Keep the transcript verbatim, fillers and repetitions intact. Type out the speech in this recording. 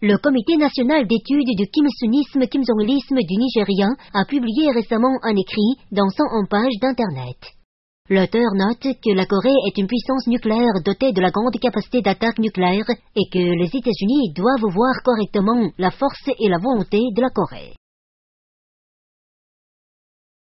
Le Comité national d'études du kim-sunisme, kim-jong-ilisme du Nigeria a publié récemment un écrit dans cent un pages d'Internet. L'auteur note que la Corée est une puissance nucléaire dotée de la grande capacité d'attaque nucléaire et que les États-Unis doivent voir correctement la force et la volonté de la Corée.